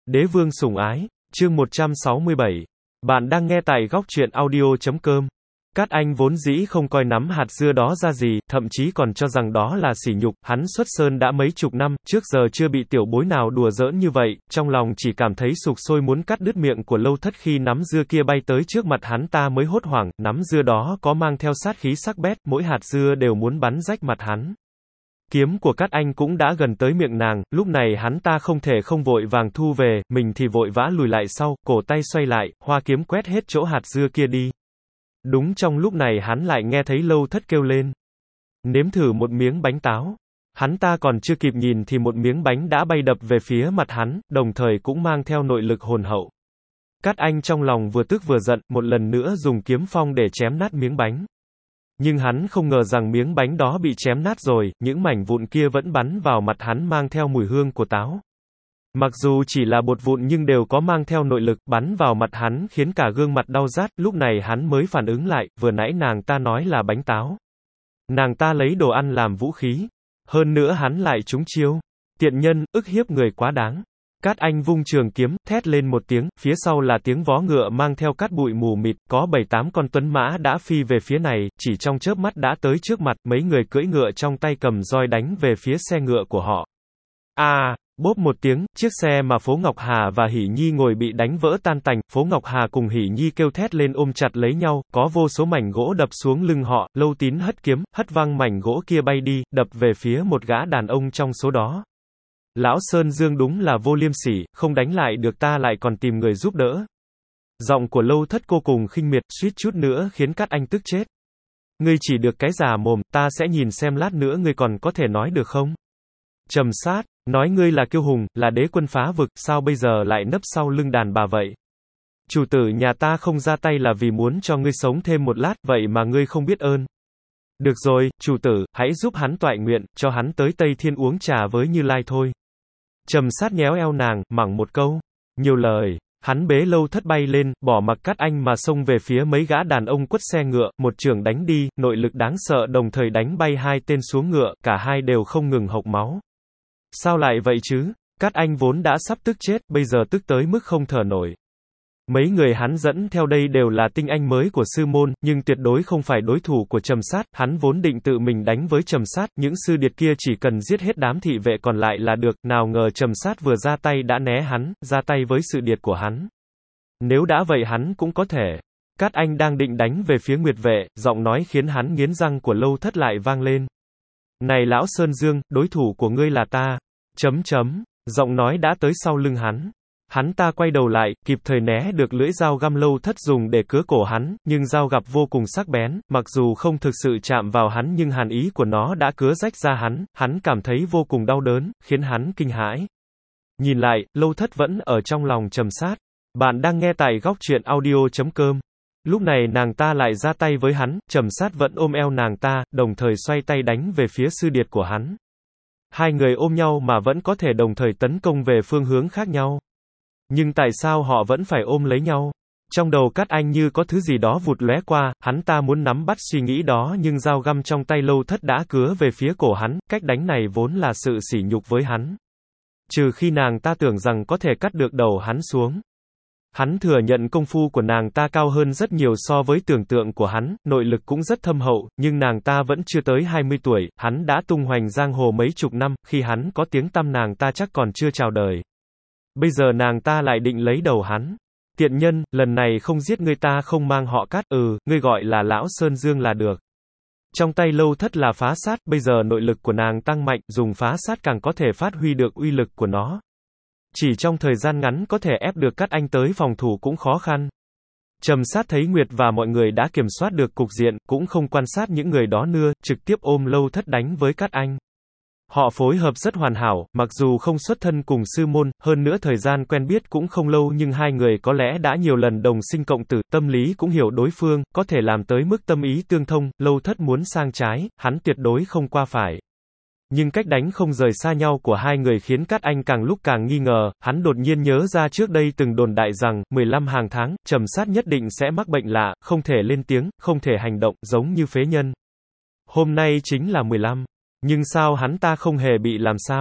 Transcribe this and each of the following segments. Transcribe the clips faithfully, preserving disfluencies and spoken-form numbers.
Đế vương sủng ái, chương một trăm sáu mươi bảy. Bạn đang nghe tại góc truyện audio.com. Cát Anh vốn dĩ không coi nắm hạt dưa đó ra gì, thậm chí còn cho rằng đó là sỉ nhục, hắn xuất sơn đã mấy chục năm, trước giờ chưa bị tiểu bối nào đùa giỡn như vậy, trong lòng chỉ cảm thấy sục sôi muốn cắt đứt miệng của Lâu Thất khi nắm dưa kia bay tới trước mặt hắn ta mới hốt hoảng, nắm dưa đó có mang theo sát khí sắc bét, mỗi hạt dưa đều muốn bắn rách mặt hắn. Kiếm của Cát Anh cũng đã gần tới miệng nàng, lúc này hắn ta không thể không vội vàng thu về, mình thì vội vã lùi lại sau, cổ tay xoay lại, hoa kiếm quét hết chỗ hạt dưa kia đi. Đúng trong lúc này hắn lại nghe thấy Lâu Thất kêu lên. Nếm thử một miếng bánh táo. Hắn ta còn chưa kịp nhìn thì một miếng bánh đã bay đập về phía mặt hắn, đồng thời cũng mang theo nội lực hồn hậu. Cát Anh trong lòng vừa tức vừa giận, một lần nữa dùng kiếm phong để chém nát miếng bánh. Nhưng hắn không ngờ rằng miếng bánh đó bị chém nát rồi, những mảnh vụn kia vẫn bắn vào mặt hắn mang theo mùi hương của táo. Mặc dù chỉ là bột vụn nhưng đều có mang theo nội lực, bắn vào mặt hắn khiến cả gương mặt đau rát, lúc này hắn mới phản ứng lại, vừa nãy nàng ta nói là bánh táo. Nàng ta lấy đồ ăn làm vũ khí. Hơn nữa hắn lại trúng chiêu. Tiện nhân, ức hiếp người quá đáng. Cát Anh vung trường kiếm, thét lên một tiếng, phía sau là tiếng vó ngựa mang theo cát bụi mù mịt, có bảy tám con tuấn mã đã phi về phía này, chỉ trong chớp mắt đã tới trước mặt, mấy người cưỡi ngựa trong tay cầm roi đánh về phía xe ngựa của họ. A, à, bốp một tiếng, chiếc xe mà Phố Ngọc Hà và Hỷ Nhi ngồi bị đánh vỡ tan tành, Phố Ngọc Hà cùng Hỷ Nhi kêu thét lên ôm chặt lấy nhau, có vô số mảnh gỗ đập xuống lưng họ, Lâu Tín hất kiếm, hất văng mảnh gỗ kia bay đi, đập về phía một gã đàn ông trong số đó. Lão Sơn Dương đúng là vô liêm sỉ, không đánh lại được ta lại còn tìm người giúp đỡ. Giọng của Lâu Thất cô cùng khinh miệt, suýt chút nữa khiến Cát Anh tức chết. Ngươi chỉ được cái già mồm, ta sẽ nhìn xem lát nữa ngươi còn có thể nói được không? Trầm Sát, nói ngươi là kiêu hùng, là đế quân phá vực, sao bây giờ lại nấp sau lưng đàn bà vậy? Chủ tử nhà ta không ra tay là vì muốn cho ngươi sống thêm một lát, vậy mà ngươi không biết ơn. Được rồi, chủ tử, hãy giúp hắn toại nguyện, cho hắn tới Tây Thiên uống trà với Như Lai thôi. Trầm Sát nhéo eo nàng, mắng một câu. Nhiều lời, hắn bế Lâu Thất bay lên, bỏ mặc Cát Anh mà xông về phía mấy gã đàn ông quất xe ngựa, một trường đánh đi, nội lực đáng sợ đồng thời đánh bay hai tên xuống ngựa, cả hai đều không ngừng hộc máu. Sao lại vậy chứ? Cát Anh vốn đã sắp tức chết, bây giờ tức tới mức không thở nổi. Mấy người hắn dẫn theo đây đều là tinh anh mới của sư môn, nhưng tuyệt đối không phải đối thủ của Trầm Sát, hắn vốn định tự mình đánh với Trầm Sát, những sư điệt kia chỉ cần giết hết đám thị vệ còn lại là được, nào ngờ Trầm Sát vừa ra tay đã né hắn, ra tay với sự điệt của hắn. Nếu đã vậy hắn cũng có thể. Cát Anh đang định đánh về phía Nguyệt Vệ, giọng nói khiến hắn nghiến răng của Lâu Thất lại vang lên. Này lão Sơn Dương, đối thủ của ngươi là ta. Chấm chấm, giọng nói đã tới sau lưng hắn. Hắn ta quay đầu lại, kịp thời né được lưỡi dao găm Lâu Thất dùng để cứa cổ hắn, nhưng dao gặp vô cùng sắc bén, mặc dù không thực sự chạm vào hắn nhưng hàn ý của nó đã cứa rách ra hắn, hắn cảm thấy vô cùng đau đớn, khiến hắn kinh hãi. Nhìn lại, Lâu Thất vẫn ở trong lòng Trầm Sát. Bạn đang nghe tại góc truyện audio.com. Lúc này nàng ta lại ra tay với hắn, Trầm Sát vẫn ôm eo nàng ta, đồng thời xoay tay đánh về phía sư điệt của hắn. Hai người ôm nhau mà vẫn có thể đồng thời tấn công về phương hướng khác nhau. Nhưng tại sao họ vẫn phải ôm lấy nhau? Trong đầu Cát Anh như có thứ gì đó vụt lóe qua, hắn ta muốn nắm bắt suy nghĩ đó nhưng dao găm trong tay Lâu Thất đã cứa về phía cổ hắn, cách đánh này vốn là sự sỉ nhục với hắn. Trừ khi nàng ta tưởng rằng có thể cắt được đầu hắn xuống. Hắn thừa nhận công phu của nàng ta cao hơn rất nhiều so với tưởng tượng của hắn, nội lực cũng rất thâm hậu, nhưng nàng ta vẫn chưa tới hai mươi tuổi, hắn đã tung hoành giang hồ mấy chục năm, khi hắn có tiếng tăm nàng ta chắc còn chưa chào đời. Bây giờ nàng ta lại định lấy đầu hắn. Tiện nhân, lần này không giết ngươi ta không mang họ Cát, ừ, ngươi gọi là lão Sơn Dương là được. Trong tay Lâu Thất là phá sát, bây giờ nội lực của nàng tăng mạnh, dùng phá sát càng có thể phát huy được uy lực của nó. Chỉ trong thời gian ngắn có thể ép được Cát Anh tới phòng thủ cũng khó khăn. Trầm Sát thấy Nguyệt và mọi người đã kiểm soát được cục diện, cũng không quan sát những người đó nữa, trực tiếp ôm Lâu Thất đánh với Cát Anh. Họ phối hợp rất hoàn hảo, mặc dù không xuất thân cùng sư môn, hơn nữa thời gian quen biết cũng không lâu nhưng hai người có lẽ đã nhiều lần đồng sinh cộng tử, tâm lý cũng hiểu đối phương, có thể làm tới mức tâm ý tương thông, Lâu Thất muốn sang trái, hắn tuyệt đối không qua phải. Nhưng cách đánh không rời xa nhau của hai người khiến Cát Anh càng lúc càng nghi ngờ, hắn đột nhiên nhớ ra trước đây từng đồn đại rằng, mười lăm hàng tháng, Trầm Sát nhất định sẽ mắc bệnh lạ, không thể lên tiếng, không thể hành động, giống như phế nhân. Hôm nay chính là mười lăm. Nhưng sao hắn ta không hề bị làm sao?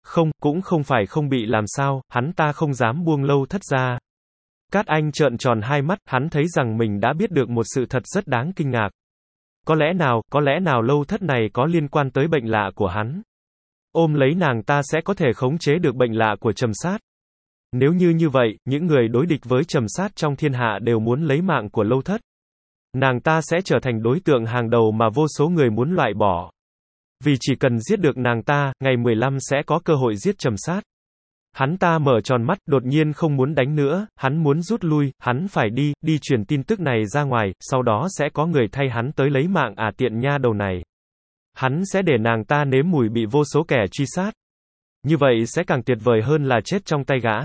Không, cũng không phải không bị làm sao, hắn ta không dám buông Lâu Thất ra. Cát Anh trợn tròn hai mắt, hắn thấy rằng mình đã biết được một sự thật rất đáng kinh ngạc. Có lẽ nào, có lẽ nào Lâu Thất này có liên quan tới bệnh lạ của hắn. Ôm lấy nàng ta sẽ có thể khống chế được bệnh lạ của Trầm Sát. Nếu như như vậy, những người đối địch với Trầm Sát trong thiên hạ đều muốn lấy mạng của Lâu Thất. Nàng ta sẽ trở thành đối tượng hàng đầu mà vô số người muốn loại bỏ. Vì chỉ cần giết được nàng ta, ngày mười lăm sẽ có cơ hội giết Trầm Sát. Hắn ta mở tròn mắt, đột nhiên không muốn đánh nữa, hắn muốn rút lui, hắn phải đi, đi truyền tin tức này ra ngoài, sau đó sẽ có người thay hắn tới lấy mạng à tiện nha đầu này. Hắn sẽ để nàng ta nếm mùi bị vô số kẻ truy sát. Như vậy sẽ càng tuyệt vời hơn là chết trong tay gã.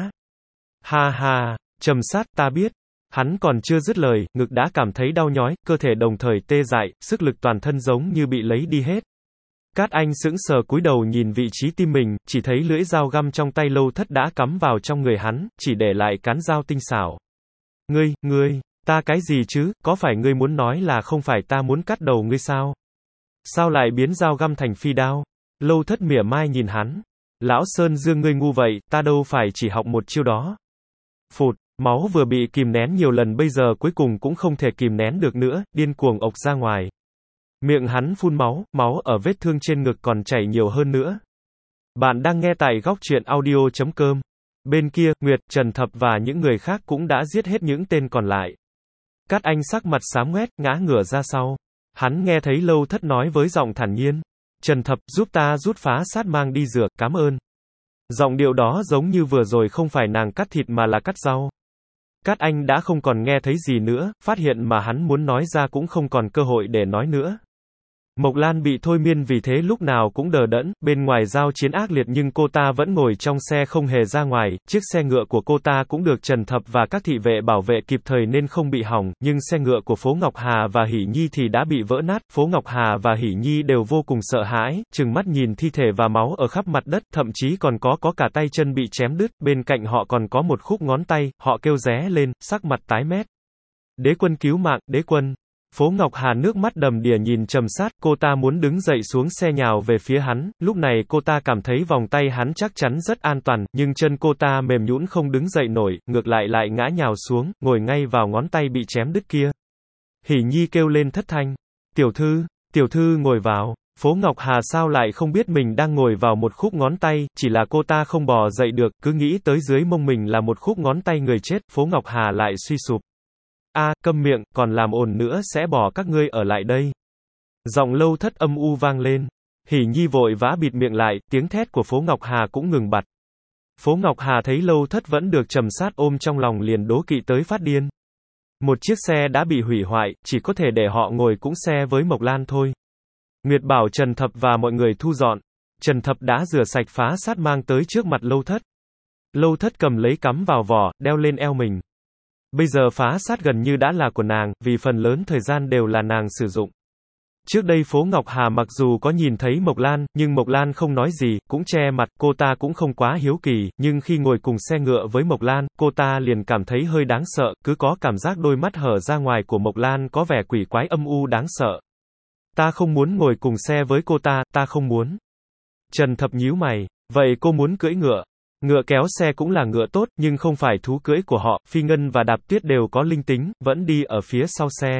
Ha ha, Trầm Sát, ta biết. Hắn còn chưa dứt lời, ngực đã cảm thấy đau nhói, cơ thể đồng thời tê dại, sức lực toàn thân giống như bị lấy đi hết. Cát Anh sững sờ cúi đầu nhìn vị trí tim mình, chỉ thấy lưỡi dao găm trong tay Lâu Thất đã cắm vào trong người hắn, chỉ để lại cán dao tinh xảo. Ngươi, ngươi, ta cái gì chứ, có phải ngươi muốn nói là không phải ta muốn cắt đầu ngươi sao? Sao lại biến dao găm thành phi đao? Lâu Thất mỉa mai nhìn hắn. Lão Sơn Dương ngươi ngu vậy, ta đâu phải chỉ học một chiêu đó. Phụt, máu vừa bị kìm nén nhiều lần bây giờ cuối cùng cũng không thể kìm nén được nữa, điên cuồng ộc ra ngoài. Miệng hắn phun máu, máu ở vết thương trên ngực còn chảy nhiều hơn nữa. Bạn đang nghe tại góc truyện audio chấm com. Bên kia, Nguyệt, Trần Thập và những người khác cũng đã giết hết những tên còn lại. Cát Anh sắc mặt xám ngoét, ngã ngửa ra sau. Hắn nghe thấy Lâu Thất nói với giọng thản nhiên. Trần Thập, giúp ta rút phá sát mang đi rửa, cảm ơn. Giọng điệu đó giống như vừa rồi không phải nàng cắt thịt mà là cắt rau. Cát Anh đã không còn nghe thấy gì nữa, phát hiện mà hắn muốn nói ra cũng không còn cơ hội để nói nữa. Mộc Lan bị thôi miên vì thế lúc nào cũng đờ đẫn, bên ngoài giao chiến ác liệt nhưng cô ta vẫn ngồi trong xe không hề ra ngoài, chiếc xe ngựa của cô ta cũng được Trần Thập và các thị vệ bảo vệ kịp thời nên không bị hỏng, nhưng xe ngựa của Phố Ngọc Hà và Hỷ Nhi thì đã bị vỡ nát, Phố Ngọc Hà và Hỷ Nhi đều vô cùng sợ hãi, trừng mắt nhìn thi thể và máu ở khắp mặt đất, thậm chí còn có có cả tay chân bị chém đứt, bên cạnh họ còn có một khúc ngón tay, họ kêu ré lên, sắc mặt tái mét. Đế quân cứu mạng, đế quân. Phố Ngọc Hà nước mắt đầm đìa nhìn Trầm Sát, cô ta muốn đứng dậy xuống xe nhào về phía hắn, lúc này cô ta cảm thấy vòng tay hắn chắc chắn rất an toàn, nhưng chân cô ta mềm nhũn không đứng dậy nổi, ngược lại lại ngã nhào xuống, ngồi ngay vào ngón tay bị chém đứt kia. Hỷ Nhi kêu lên thất thanh, tiểu thư, tiểu thư ngồi vào. Phố Ngọc Hà sao lại không biết mình đang ngồi vào một khúc ngón tay, chỉ là cô ta không bò dậy được, cứ nghĩ tới dưới mông mình là một khúc ngón tay người chết, Phố Ngọc Hà lại suy sụp. A, câm miệng, còn làm ồn nữa sẽ bỏ các ngươi ở lại đây. Giọng Lâu Thất âm u vang lên. Hỷ Nhi vội vã bịt miệng lại, tiếng thét của Phố Ngọc Hà cũng ngừng bặt. Phố Ngọc Hà thấy Lâu Thất vẫn được Trầm Sát ôm trong lòng liền đố kỵ tới phát điên. Một chiếc xe đã bị hủy hoại, chỉ có thể để họ ngồi cũng xe với Mộc Lan thôi. Nguyệt bảo Trần Thập và mọi người thu dọn. Trần Thập đã rửa sạch phá sát mang tới trước mặt Lâu Thất. Lâu Thất cầm lấy cắm vào vỏ, đeo lên eo mình. Bây giờ phá sát gần như đã là của nàng, vì phần lớn thời gian đều là nàng sử dụng. Trước đây Phố Ngọc Hà mặc dù có nhìn thấy Mộc Lan, nhưng Mộc Lan không nói gì, cũng che mặt, cô ta cũng không quá hiếu kỳ, nhưng khi ngồi cùng xe ngựa với Mộc Lan, cô ta liền cảm thấy hơi đáng sợ, cứ có cảm giác đôi mắt hở ra ngoài của Mộc Lan có vẻ quỷ quái âm u đáng sợ. Ta không muốn ngồi cùng xe với cô ta, ta không muốn. Trần Thập nhíu mày, vậy cô muốn cưỡi ngựa? Ngựa kéo xe cũng là ngựa tốt, nhưng không phải thú cưỡi của họ, Phi Ngân và Đạp Tuyết đều có linh tính, vẫn đi ở phía sau xe.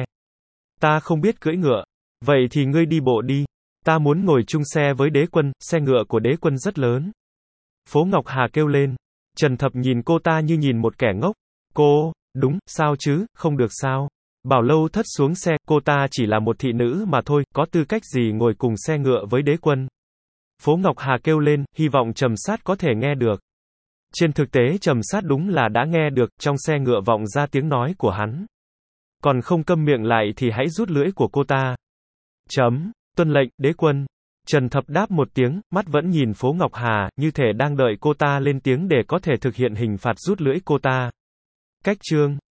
Ta không biết cưỡi ngựa. Vậy thì ngươi đi bộ đi. Ta muốn ngồi chung xe với đế quân, xe ngựa của đế quân rất lớn. Phố Ngọc Hà kêu lên. Trần Thập nhìn cô ta như nhìn một kẻ ngốc. Cô, đúng, sao chứ, không được sao. Bảo Lâu Thất xuống xe, cô ta chỉ là một thị nữ mà thôi, có tư cách gì ngồi cùng xe ngựa với đế quân. Phố Ngọc Hà kêu lên, hy vọng Trầm Sát có thể nghe được. Trên thực tế Trầm Sát đúng là đã nghe được, trong xe ngựa vọng ra tiếng nói của hắn. Còn không câm miệng lại thì hãy rút lưỡi của cô ta. Chấm, tuân lệnh, đế quân. Trần Thập đáp một tiếng, mắt vẫn nhìn Phố Ngọc Hà, như thể đang đợi cô ta lên tiếng để có thể thực hiện hình phạt rút lưỡi cô ta. Cách chương